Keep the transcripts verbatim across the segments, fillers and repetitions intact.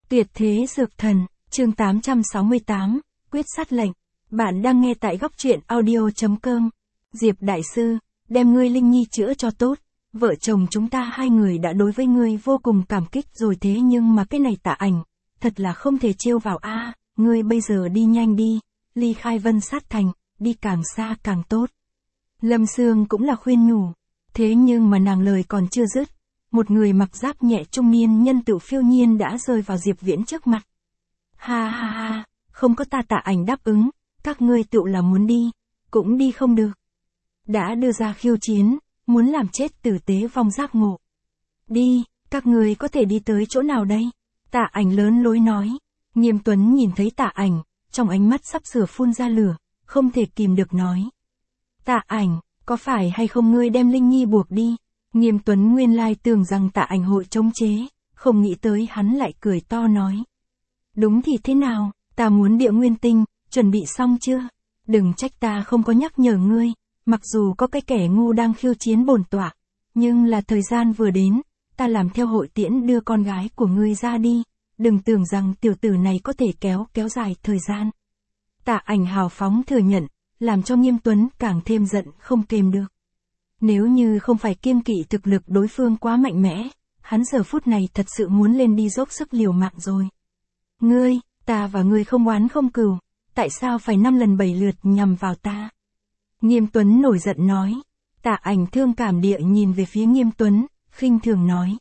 Tuyệt thế dược thần, chương tám trăm sáu mươi tám, quyết sát lệnh. Bạn đang nghe tại góc truyện audio.com. Diệp đại sư, đem ngươi Linh Nhi chữa cho tốt. Vợ chồng chúng ta hai người đã đối với ngươi vô cùng cảm kích rồi, thế nhưng mà cái này Tạ Ảnh, thật là không thể trêu vào a. À, ngươi bây giờ đi nhanh đi, ly khai Vân Sát Thành, đi càng xa càng tốt. Lâm Sương cũng là khuyên nhủ, thế nhưng mà nàng lời còn chưa dứt, một người mặc giáp nhẹ trung niên nhân tựu phiêu nhiên đã rơi vào Diệp Viễn trước mặt. Ha ha ha, không có ta Tạ Ảnh đáp ứng, các ngươi tựu là muốn đi, cũng đi không được. Đã đưa ra khiêu chiến, muốn làm chết tử tế vong giác ngộ. Đi, các ngươi có thể đi tới chỗ nào đây? Tạ Ảnh lớn lối nói. Nghiêm Tuấn nhìn thấy Tạ Ảnh, trong ánh mắt sắp sửa phun ra lửa, không thể kìm được nói. Tạ Ảnh, có phải hay không ngươi đem Linh Nhi buộc đi? Nghiêm Tuấn nguyên lai tưởng rằng Tạ Ảnh hội chống chế, không nghĩ tới hắn lại cười to nói. Đúng thì thế nào, ta muốn địa nguyên tinh, chuẩn bị xong chưa? Đừng trách ta không có nhắc nhở ngươi, mặc dù có cái kẻ ngu đang khiêu chiến bổn tọa, nhưng là thời gian vừa đến, ta làm theo hội tiễn đưa con gái của ngươi ra đi, đừng tưởng rằng tiểu tử này có thể kéo kéo dài thời gian. Tạ Ảnh hào phóng thừa nhận, làm cho Nghiêm Tuấn càng thêm giận không kềm được. Nếu như không phải kiêng kỵ thực lực đối phương quá mạnh mẽ, hắn giờ phút này thật sự muốn lên đi dốc sức liều mạng rồi. Ngươi, ta và ngươi không oán không cừu, tại sao phải năm lần bảy lượt nhằm vào ta? Nghiêm Tuấn nổi giận nói. Tạ Ảnh thương cảm địa nhìn về phía Nghiêm Tuấn, khinh thường nói.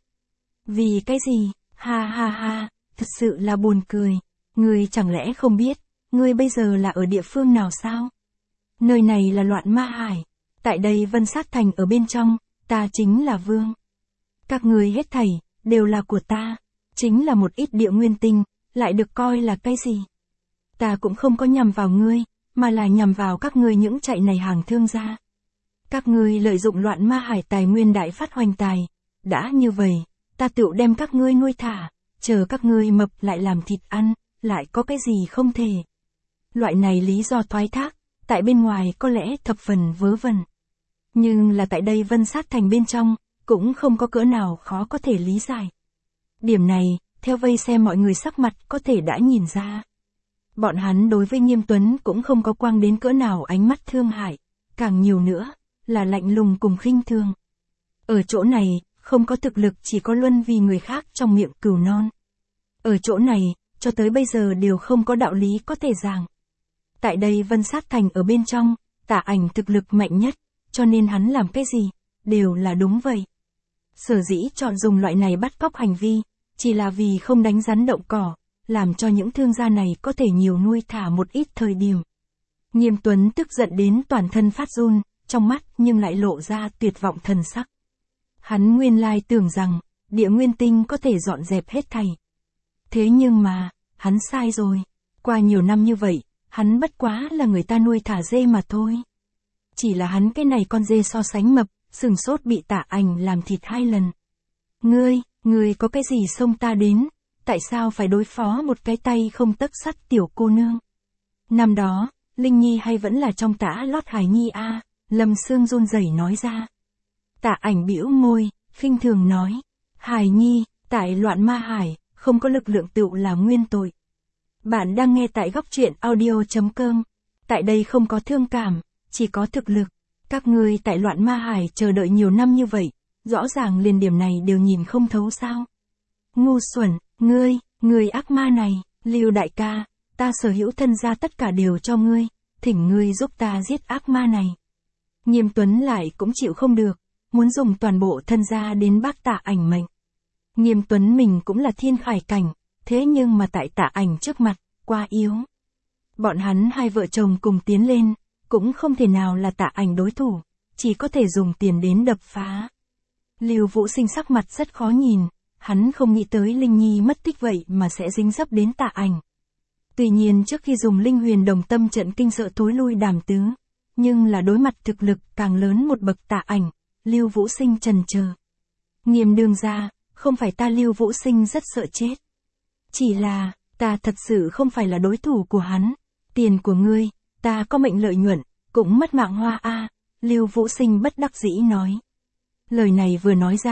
Vì cái gì? Ha ha ha, thật sự là buồn cười. Ngươi chẳng lẽ không biết, ngươi bây giờ là ở địa phương nào sao? Nơi này là Loạn Ma Hải. Tại đây Vân Sát Thành ở bên trong, ta chính là vương. Các ngươi hết thảy, đều là của ta. Chính là một ít địa nguyên tinh, lại được coi là cái gì? Ta cũng không có nhằm vào ngươi, mà là nhằm vào các ngươi những chạy này hàng thương gia. Các ngươi lợi dụng Loạn Ma Hải tài nguyên đại phát hoành tài. Đã như vậy, ta tựu đem các ngươi nuôi thả, chờ các ngươi mập lại làm thịt ăn, lại có cái gì không thể. Loại này lý do thoái thác, tại bên ngoài có lẽ thập phần vớ vẩn. Nhưng là tại đây Vân Sát Thành bên trong, cũng không có cỡ nào khó có thể lý giải. Điểm này, theo vây xem mọi người sắc mặt có thể đã nhìn ra. Bọn hắn đối với Nghiêm Tuấn cũng không có quang đến cỡ nào ánh mắt thương hại, càng nhiều nữa, là lạnh lùng cùng khinh thường. Ở chỗ này, không có thực lực chỉ có luân vì người khác trong miệng cừu non. Ở chỗ này, cho tới bây giờ đều không có đạo lý có thể giảng. Tại đây Vân Sát Thành ở bên trong, Tạ Ảnh thực lực mạnh nhất, cho nên hắn làm cái gì, đều là đúng vậy. Sở dĩ chọn dùng loại này bắt cóc hành vi, chỉ là vì không đánh rắn động cỏ, làm cho những thương gia này có thể nhiều nuôi thả một ít thời điểm. Nghiêm Tuấn tức giận đến toàn thân phát run, trong mắt nhưng lại lộ ra tuyệt vọng thần sắc. Hắn nguyên lai tưởng rằng, địa nguyên tinh có thể dọn dẹp hết thảy. Thế nhưng mà, hắn sai rồi. Qua nhiều năm như vậy, hắn bất quá là người ta nuôi thả dê mà thôi. Chỉ là hắn cái này con dê so sánh mập, sừng sốt bị Tạ Ảnh làm thịt hai lần. Ngươi, ngươi có cái gì xông ta đến? Tại sao phải đối phó một cái tay không tấc sắt tiểu cô nương? Năm đó, Linh Nhi hay vẫn là trong tã lót Hải Nhi a? À? Lâm Sương run rẩy nói ra. Tạ Ảnh bĩu môi, khinh thường nói. Hải Nhi, tại Loạn Ma Hải, không có lực lượng tựu là nguyên tội. Bạn đang nghe tại góc truyện audio.com. Tại đây không có thương cảm, chỉ có thực lực. Các ngươi tại Loạn Ma Hải chờ đợi nhiều năm như vậy, rõ ràng liền điểm này đều nhìn không thấu sao? Ngu xuẩn, ngươi, ngươi ác ma này, Lưu đại ca, ta sở hữu thân gia tất cả đều cho ngươi, thỉnh ngươi giúp ta giết ác ma này. Nghiêm Tuấn lại cũng chịu không được, muốn dùng toàn bộ thân gia đến bác Tạ Ảnh mệnh. Nghiêm Tuấn mình cũng là thiên khải cảnh, thế nhưng mà tại Tạ Ảnh trước mặt, quá yếu. Bọn hắn hai vợ chồng cùng tiến lên, cũng không thể nào là Tạ Ảnh đối thủ, chỉ có thể dùng tiền đến đập phá. Lưu Vũ Sinh sắc mặt rất khó nhìn, hắn không nghĩ tới Linh Nhi mất tích vậy mà sẽ dính dấp đến Tạ Ảnh. Tuy nhiên trước khi dùng Linh Huyền Đồng Tâm trận kinh sợ thối lui Đàm Tứ, nhưng là đối mặt thực lực càng lớn một bậc Tạ Ảnh, Lưu Vũ Sinh chần chờ. Nghiêm đương gia, không phải ta Lưu Vũ Sinh rất sợ chết. Chỉ là, ta thật sự không phải là đối thủ của hắn. Tiền của ngươi, ta có mệnh lợi nhuận, cũng mất mạng hoa a. Lưu Vũ Sinh bất đắc dĩ nói. Lời này vừa nói ra,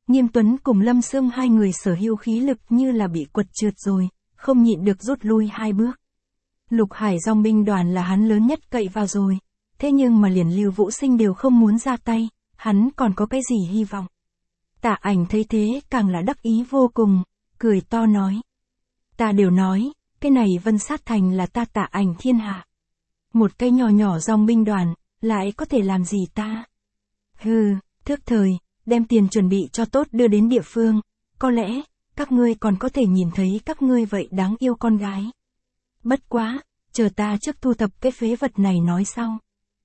Nghiêm Tuấn cùng Lâm Sương hai người sở hữu khí lực như là bị quật trượt rồi, không nhịn được rút lui hai bước. Lục Hải dòng binh đoàn là hắn lớn nhất cậy vào rồi, thế nhưng mà liền Lưu Vũ Sinh đều không muốn ra tay, hắn còn có cái gì hy vọng. Tạ Ảnh thấy thế càng là đắc ý vô cùng, cười to nói. Ta đều nói, cái này Vân Sát Thành là ta Tạ Ảnh thiên hạ. Một cái nhỏ nhỏ dòng binh đoàn, lại có thể làm gì ta? Hừ, thước thời, đem tiền chuẩn bị cho tốt đưa đến địa phương, có lẽ, các ngươi còn có thể nhìn thấy các ngươi vậy đáng yêu con gái. Bất quá, chờ ta trước thu thập cái phế vật này nói sau.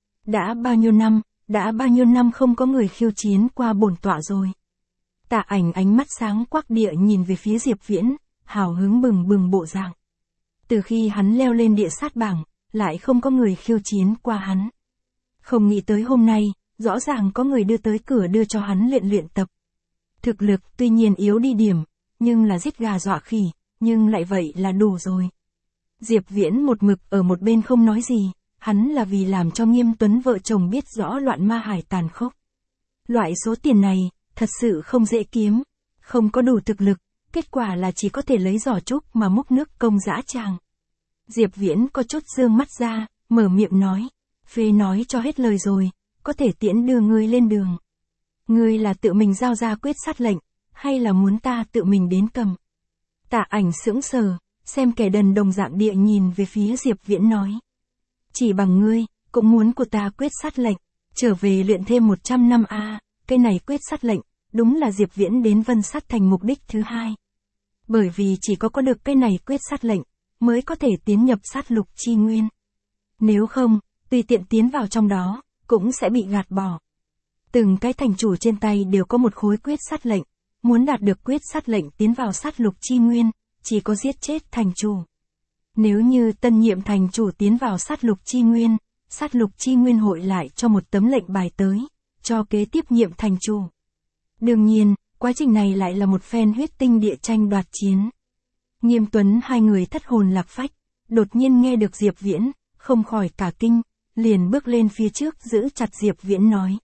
Đã bao nhiêu năm, đã bao nhiêu năm không có người khiêu chiến qua bổn tọa rồi. Tạ Ảnh ánh mắt sáng quắc địa nhìn về phía Diệp Viễn, hào hứng bừng bừng bộ dạng. Từ khi hắn leo lên địa sát bảng, lại không có người khiêu chiến qua hắn. Không nghĩ tới hôm nay, rõ ràng có người đưa tới cửa đưa cho hắn luyện luyện tập. Thực lực tuy nhiên yếu đi điểm, nhưng là giết gà dọa khỉ, nhưng lại vậy là đủ rồi. Diệp Viễn một mực ở một bên không nói gì, hắn là vì làm cho Nghiêm Tuấn vợ chồng biết rõ loạn ma hải tàn khốc. Loại số tiền này, thật sự không dễ kiếm, không có đủ thực lực, kết quả là chỉ có thể lấy giỏ trúc mà múc nước công dã tràng. Diệp Viễn có chút dương mắt ra, mở miệng nói, phê nói cho hết lời rồi, có thể tiễn đưa ngươi lên đường. Ngươi là tự mình giao ra quyết sát lệnh, hay là muốn ta tự mình đến cầm? Tạ Ảnh sững sờ, xem kẻ đần đồng dạng địa nhìn về phía Diệp Viễn nói. Chỉ bằng ngươi, cũng muốn của ta quyết sát lệnh, trở về luyện thêm một trăm năm a à, cái này quyết sát lệnh, đúng là Diệp Viễn đến Vân Sát Thành mục đích thứ hai. Bởi vì chỉ có có được cái này quyết sát lệnh, mới có thể tiến nhập sát lục chi nguyên. Nếu không, tùy tiện tiến vào trong đó, cũng sẽ bị gạt bỏ. Từng cái thành chủ trên tay đều có một khối quyết sát lệnh, muốn đạt được quyết sát lệnh tiến vào sát lục chi nguyên, chỉ có giết chết thành chủ. Nếu như tân nhiệm thành chủ tiến vào sát lục chi nguyên, sát lục chi nguyên hội lại cho một tấm lệnh bài tới, cho kế tiếp nhiệm thành chủ. Đương nhiên, quá trình này lại là một phen huyết tinh địa tranh đoạt chiến. Nghiêm Tuấn hai người thất hồn lạc phách, đột nhiên nghe được Diệp Viễn, không khỏi cả kinh, liền bước lên phía trước giữ chặt Diệp Viễn nói.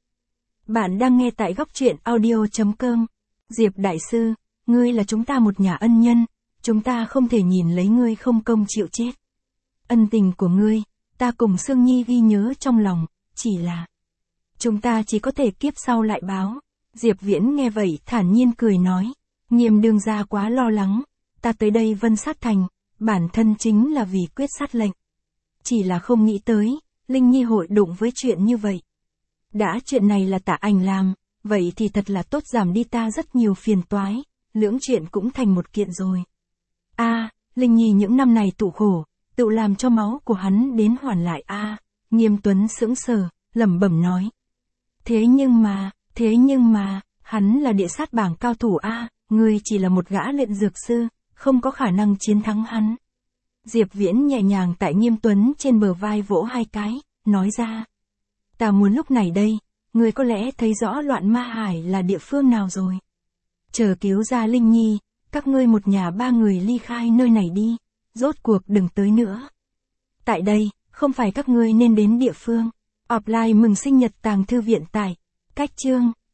Bạn đang nghe tại góc truyện audio chấm com. Diệp đại sư, ngươi là chúng ta một nhà ân nhân, chúng ta không thể nhìn lấy ngươi không công chịu chết. Ân tình của ngươi, ta cùng Sương Nhi ghi nhớ trong lòng, chỉ là chúng ta chỉ có thể kiếp sau lại báo. Diệp Viễn nghe vậy thản nhiên cười nói, Nghiêm đương gia quá lo lắng, ta tới đây Vân Sát Thành, bản thân chính là vì quyết sát lệnh. Chỉ là không nghĩ tới, Linh Nhi hội đụng với chuyện như vậy. Đã chuyện này là Tạ Ảnh làm, vậy thì thật là tốt, giảm đi ta rất nhiều phiền toái, lưỡng chuyện cũng thành một kiện rồi. A, à, Linh Nhi những năm này tụ khổ, tự làm cho máu của hắn đến hoàn lại a. À, Nghiêm Tuấn sững sờ, lẩm bẩm nói. Thế nhưng mà, thế nhưng mà, hắn là địa sát bảng cao thủ a, à, ngươi chỉ là một gã luyện dược sư, không có khả năng chiến thắng hắn. Diệp Viễn nhẹ nhàng tại Nghiêm Tuấn trên bờ vai vỗ hai cái, nói ra. Ta muốn lúc này đây, ngươi có lẽ thấy rõ loạn ma hải là địa phương nào rồi. Chờ cứu ra Linh Nhi, các ngươi một nhà ba người ly khai nơi này đi, rốt cuộc đừng tới nữa. Tại đây, không phải các ngươi nên đến địa phương. Offline mừng sinh nhật Tàng Thư Viện tại cách chương